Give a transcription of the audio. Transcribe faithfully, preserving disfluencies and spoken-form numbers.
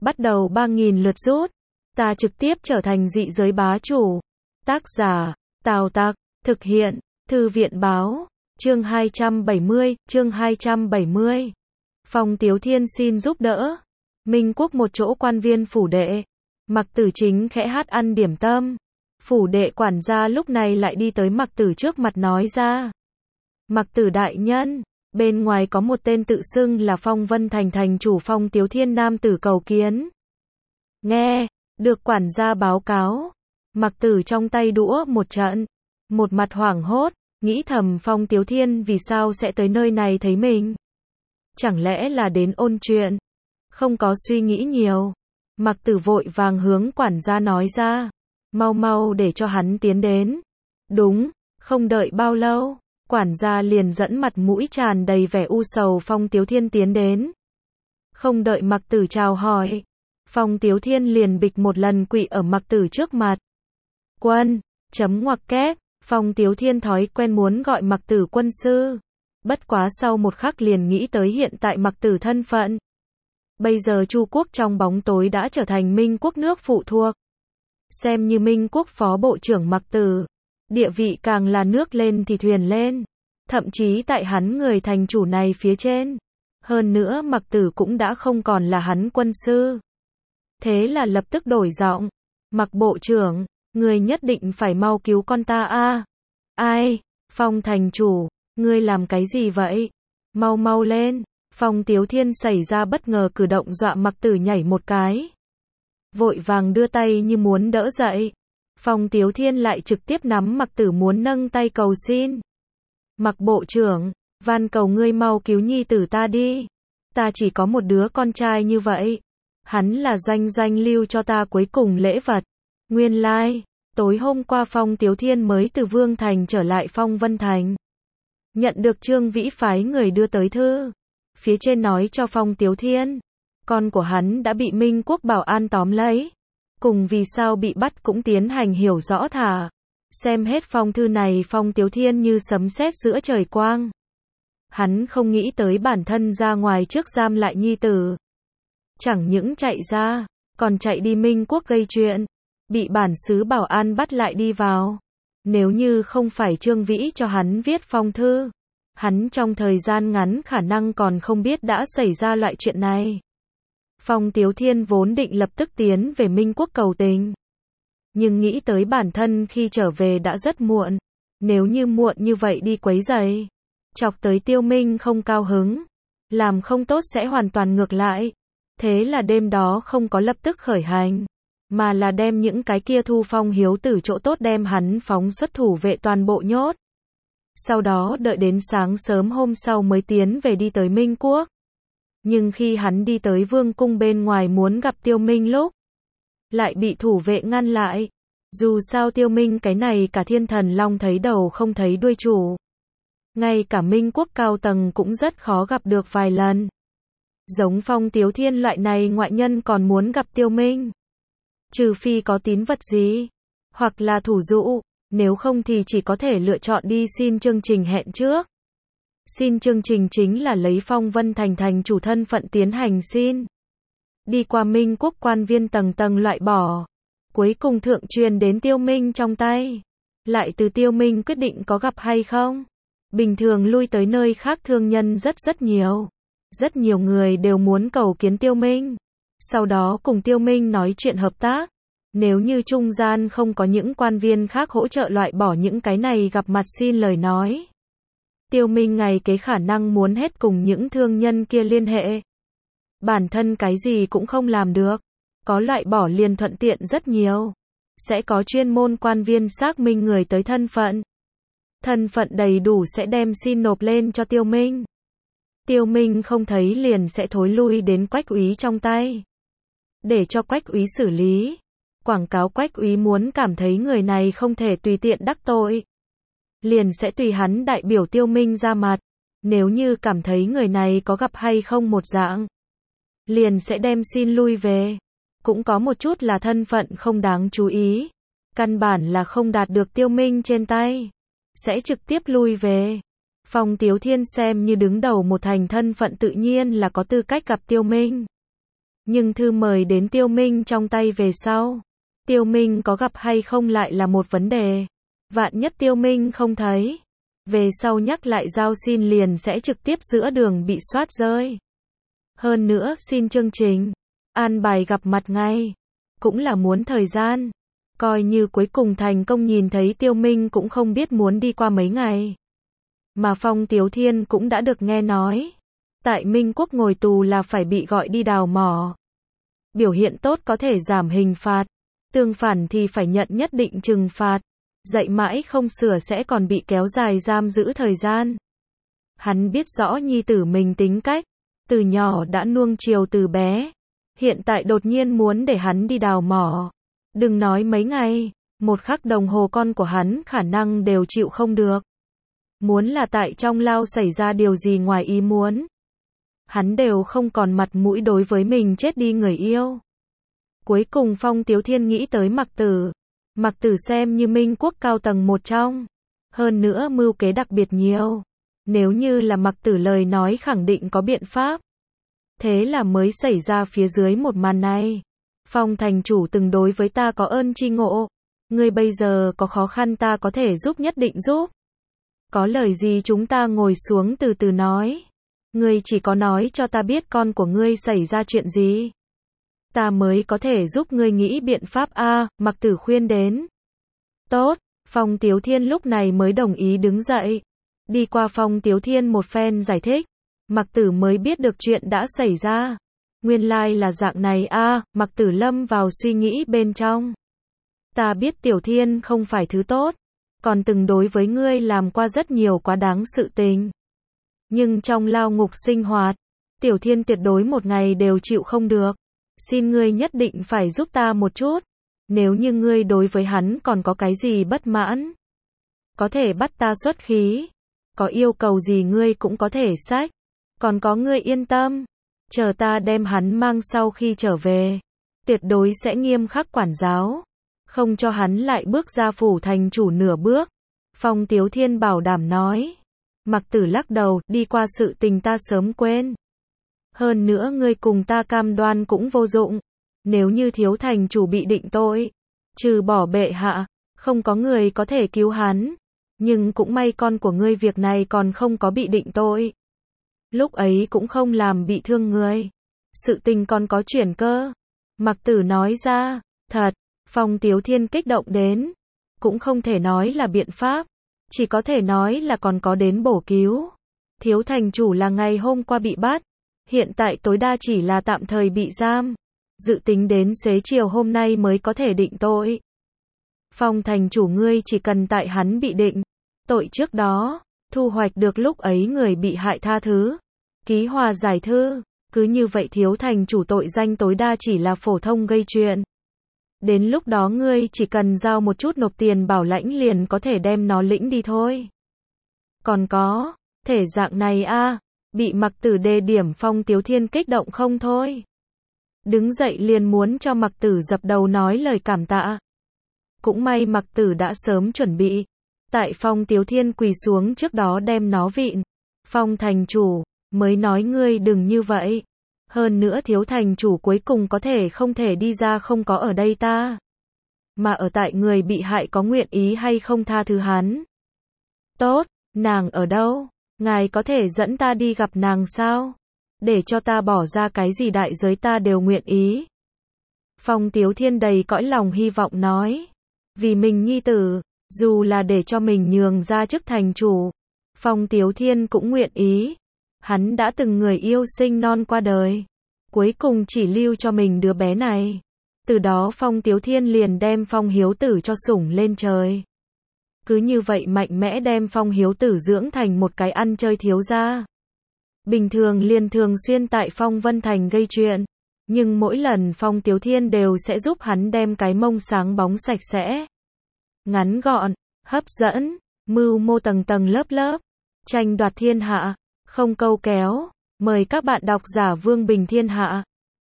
bắt đầu ba nghìn lượt rút. Ta trực tiếp trở thành dị giới bá chủ. Tác giả, Tào Tặc, thực hiện, Thư viện báo, chương hai trăm bảy mươi, chương hai trăm bảy mươi. Phong Tiếu Thiên xin giúp đỡ. Minh Quốc một chỗ quan viên phủ đệ. Mặc Tử chính khẽ hát ăn điểm tâm. Phủ đệ quản gia lúc này lại đi tới Mặc Tử trước mặt nói ra. Mặc Tử đại nhân, bên ngoài có một tên tự xưng là Phong Vân Thành thành chủ Phong Tiếu Thiên nam tử cầu kiến. Nghe, được quản gia báo cáo. Mặc Tử trong tay đũa một trận. Một mặt hoảng hốt, nghĩ thầm Phong Tiếu Thiên vì sao sẽ tới nơi này thấy mình. Chẳng lẽ là đến ôn chuyện. Không có suy nghĩ nhiều. Mặc Tử vội vàng hướng quản gia nói ra. Mau mau để cho hắn tiến đến. Đúng, không đợi bao lâu. Quản gia liền dẫn mặt mũi tràn đầy vẻ u sầu Phong Tiếu Thiên tiến đến. Không đợi Mặc Tử chào hỏi. Phong Tiếu Thiên liền bịch một lần quỵ ở Mặc Tử trước mặt. Quân, chấm ngoặc kép, Phong Tiếu Thiên thói quen muốn gọi Mặc Tử quân sư. Bất quá sau một khắc liền nghĩ tới hiện tại Mặc Tử thân phận. Bây giờ Chu quốc trong bóng tối đã trở thành Minh quốc nước phụ thuộc. Xem như Minh quốc phó bộ trưởng Mặc Tử. Địa vị càng là nước lên thì thuyền lên. Thậm chí tại hắn người thành chủ này phía trên. Hơn nữa Mặc Tử cũng đã không còn là hắn quân sư. Thế là lập tức đổi giọng. Mặc bộ trưởng, người nhất định phải mau cứu con ta a. Ai? Phong thành chủ, ngươi làm cái gì vậy? Mau mau lên. Phong Tiếu Thiên xảy ra bất ngờ cử động dọa Mặc Tử nhảy một cái. Vội vàng đưa tay như muốn đỡ dậy. Phong Tiếu Thiên lại trực tiếp nắm Mặc Tử muốn nâng tay cầu xin. Mặc bộ trưởng, van cầu ngươi mau cứu nhi tử ta đi. Ta chỉ có một đứa con trai như vậy. Hắn là Doanh Doanh lưu cho ta cuối cùng lễ vật. Nguyên lai, like, tối hôm qua Phong Tiếu Thiên mới từ Vương Thành trở lại Phong Vân Thành. Nhận được Trương Vĩ phái người đưa tới thư. Phía trên nói cho Phong Tiếu Thiên, con của hắn đã bị Minh quốc bảo an tóm lấy. Cùng vì sao bị bắt cũng tiến hành hiểu rõ thả. Xem hết phong thư này Phong Tiếu Thiên như sấm sét giữa trời quang. Hắn không nghĩ tới bản thân ra ngoài trước giam lại nhi tử. Chẳng những chạy ra, còn chạy đi Minh quốc gây chuyện. Bị bản xứ bảo an bắt lại đi vào. Nếu như không phải Trương Vĩ cho hắn viết phong thư, hắn trong thời gian ngắn khả năng còn không biết đã xảy ra loại chuyện này. Phong Tiếu Thiên vốn định lập tức tiến về Minh quốc cầu tình. Nhưng nghĩ tới bản thân khi trở về đã rất muộn. Nếu như muộn như vậy đi quấy rầy, chọc tới Tiêu Minh không cao hứng, làm không tốt sẽ hoàn toàn ngược lại. Thế là đêm đó không có lập tức khởi hành, mà là đem những cái kia thu Phong hiếu tử chỗ tốt đem hắn phóng xuất thủ vệ toàn bộ nhốt. Sau đó đợi đến sáng sớm hôm sau mới tiến về đi tới Minh quốc. Nhưng khi hắn đi tới vương cung bên ngoài muốn gặp Tiêu Minh lúc, lại bị thủ vệ ngăn lại. Dù sao Tiêu Minh cái này cả thiên thần long thấy đầu không thấy đuôi chủ. Ngay cả Minh quốc cao tầng cũng rất khó gặp được vài lần. Giống Phong Tiếu Thiên loại này ngoại nhân còn muốn gặp Tiêu Minh. Trừ phi có tín vật gì, hoặc là thủ dụ, nếu không thì chỉ có thể lựa chọn đi xin chương trình hẹn trước. Xin chương trình chính là lấy Phong Vân Thành thành chủ thân phận tiến hành xin. Đi qua Minh quốc quan viên tầng tầng loại bỏ. Cuối cùng thượng truyền đến Tiêu Minh trong tay. Lại từ Tiêu Minh quyết định có gặp hay không. Bình thường lui tới nơi khác thương nhân rất rất nhiều. Rất nhiều người đều muốn cầu kiến Tiêu Minh. Sau đó cùng Tiêu Minh nói chuyện hợp tác. Nếu như trung gian không có những quan viên khác hỗ trợ loại bỏ những cái này gặp mặt xin lời nói. Tiêu Minh ngày kế khả năng muốn hết cùng những thương nhân kia liên hệ. Bản thân cái gì cũng không làm được. Có loại bỏ liền thuận tiện rất nhiều. Sẽ có chuyên môn quan viên xác minh người tới thân phận. Thân phận đầy đủ sẽ đem xin nộp lên cho Tiêu Minh. Tiêu Minh không thấy liền sẽ thối lui đến Quách úy trong tay. Để cho Quách úy xử lý. Quảng cáo Quách úy muốn cảm thấy người này không thể tùy tiện đắc tội. Liền sẽ tùy hắn đại biểu Tiêu Minh ra mặt. Nếu như cảm thấy người này có gặp hay không một dạng, liền sẽ đem xin lui về. Cũng có một chút là thân phận không đáng chú ý. Căn bản là không đạt được Tiêu Minh trên tay. Sẽ trực tiếp lui về. Phong Tiếu Thiên xem như đứng đầu một thành thân phận tự nhiên là có tư cách gặp Tiêu Minh. Nhưng thư mời đến Tiêu Minh trong tay về sau, Tiêu Minh có gặp hay không lại là một vấn đề. Vạn nhất Tiêu Minh không thấy, về sau nhắc lại giao xin liền sẽ trực tiếp giữa đường bị soát rơi. Hơn nữa xin chương trình, an bài gặp mặt ngay, cũng là muốn thời gian. Coi như cuối cùng thành công nhìn thấy Tiêu Minh cũng không biết muốn đi qua mấy ngày. Mà Phong Tiếu Thiên cũng đã được nghe nói, tại Minh Quốc ngồi tù là phải bị gọi đi đào mỏ. Biểu hiện tốt có thể giảm hình phạt, tương phản thì phải nhận nhất định trừng phạt. Dạy mãi không sửa sẽ còn bị kéo dài giam giữ thời gian. Hắn biết rõ nhi tử mình tính cách, từ nhỏ đã nuông chiều từ bé. Hiện tại đột nhiên muốn để hắn đi đào mỏ. Đừng nói mấy ngày, một khắc đồng hồ con của hắn khả năng đều chịu không được. Muốn là tại trong lao xảy ra điều gì ngoài ý muốn, hắn đều không còn mặt mũi đối với mình chết đi người yêu. Cuối cùng Phong Tiếu Thiên nghĩ tới Mặc Tử. Mặc Tử xem như Minh Quốc cao tầng một trong, hơn nữa mưu kế đặc biệt nhiều. Nếu như là Mặc Tử lời nói khẳng định có biện pháp. Thế là mới xảy ra phía dưới một màn này. Phong thành chủ từng đối với ta có ơn tri ngộ. Ngươi bây giờ có khó khăn ta có thể giúp nhất định giúp. Có lời gì chúng ta ngồi xuống từ từ nói. Ngươi chỉ có nói cho ta biết con của ngươi xảy ra chuyện gì. Ta mới có thể giúp ngươi nghĩ biện pháp a, Mặc Tử khuyên đến. Tốt, Phong Tiếu Thiên lúc này mới đồng ý đứng dậy. Đi qua Phong Tiếu Thiên một phen giải thích, Mặc Tử mới biết được chuyện đã xảy ra. Nguyên lai là dạng này a, Mặc Tử lâm vào suy nghĩ bên trong. Ta biết Tiểu Thiên không phải thứ tốt, còn từng đối với ngươi làm qua rất nhiều quá đáng sự tình. Nhưng trong lao ngục sinh hoạt, Tiểu Thiên tuyệt đối một ngày đều chịu không được. Xin ngươi nhất định phải giúp ta một chút. Nếu như ngươi đối với hắn còn có cái gì bất mãn, có thể bắt ta xuất khí. Có yêu cầu gì ngươi cũng có thể xách. Còn có ngươi yên tâm, chờ ta đem hắn mang sau khi trở về, tuyệt đối sẽ nghiêm khắc quản giáo, không cho hắn lại bước ra phủ thành chủ nửa bước. Phong Tiếu Thiên bảo đảm nói. Mặc Tử lắc đầu, đi qua sự tình ta sớm quên. Hơn nữa ngươi cùng ta cam đoan cũng vô dụng. Nếu như thiếu thành chủ bị định tội, trừ bỏ bệ hạ, không có người có thể cứu hắn. Nhưng cũng may con của ngươi việc này còn không có bị định tội. Lúc ấy cũng không làm bị thương người. Sự tình còn có chuyển cơ. Mặc Tử nói ra, thật, Phong Tiếu Thiên kích động đến. Cũng không thể nói là biện pháp, chỉ có thể nói là còn có đến bổ cứu. Thiếu thành chủ là ngày hôm qua bị bắt. Hiện tại tối đa chỉ là tạm thời bị giam. Dự tính đến xế chiều hôm nay mới có thể định tội. Phong thành chủ ngươi chỉ cần tại hắn bị định tội trước đó, thu hoạch được lúc ấy người bị hại tha thứ, ký hòa giải thư. Cứ như vậy thiếu thành chủ tội danh tối đa chỉ là phổ thông gây chuyện. Đến lúc đó ngươi chỉ cần giao một chút nộp tiền bảo lãnh liền có thể đem nó lĩnh đi thôi. Còn có, thể dạng này a, bị Mặc Tử đề điểm. Phong Tiếu Thiên kích động không thôi. Đứng dậy liền muốn cho Mặc Tử dập đầu nói lời cảm tạ. Cũng may Mặc Tử đã sớm chuẩn bị. Tại Phong Tiếu Thiên quỳ xuống trước đó đem nó vịn. Phong thành chủ, mới nói ngươi đừng như vậy. Hơn nữa thiếu thành chủ cuối cùng có thể không thể đi ra không có ở đây ta. Mà ở tại người bị hại có nguyện ý hay không tha thứ hắn. Tốt, nàng ở đâu? Ngài có thể dẫn ta đi gặp nàng sao? Để cho ta bỏ ra cái gì đại giới ta đều nguyện ý. Phong Tiếu Thiên đầy cõi lòng hy vọng nói. Vì mình nhi tử, dù là để cho mình nhường ra chức thành chủ, Phong Tiếu Thiên cũng nguyện ý. Hắn đã từng người yêu sinh non qua đời, cuối cùng chỉ lưu cho mình đứa bé này. Từ đó Phong Tiếu Thiên liền đem Phong Hiếu Tử cho sủng lên trời. Cứ như vậy mạnh mẽ đem Phong Hiếu Tử dưỡng thành một cái ăn chơi thiếu gia. Bình thường liền thường xuyên tại Phong Vân Thành gây chuyện, nhưng mỗi lần Phong Tiếu Thiên đều sẽ giúp hắn đem cái mông sáng bóng sạch sẽ, ngắn gọn, hấp dẫn, mưu mô tầng tầng lớp lớp, tranh đoạt thiên hạ, không câu kéo. Mời các bạn đọc giả Vương Bình Thiên Hạ.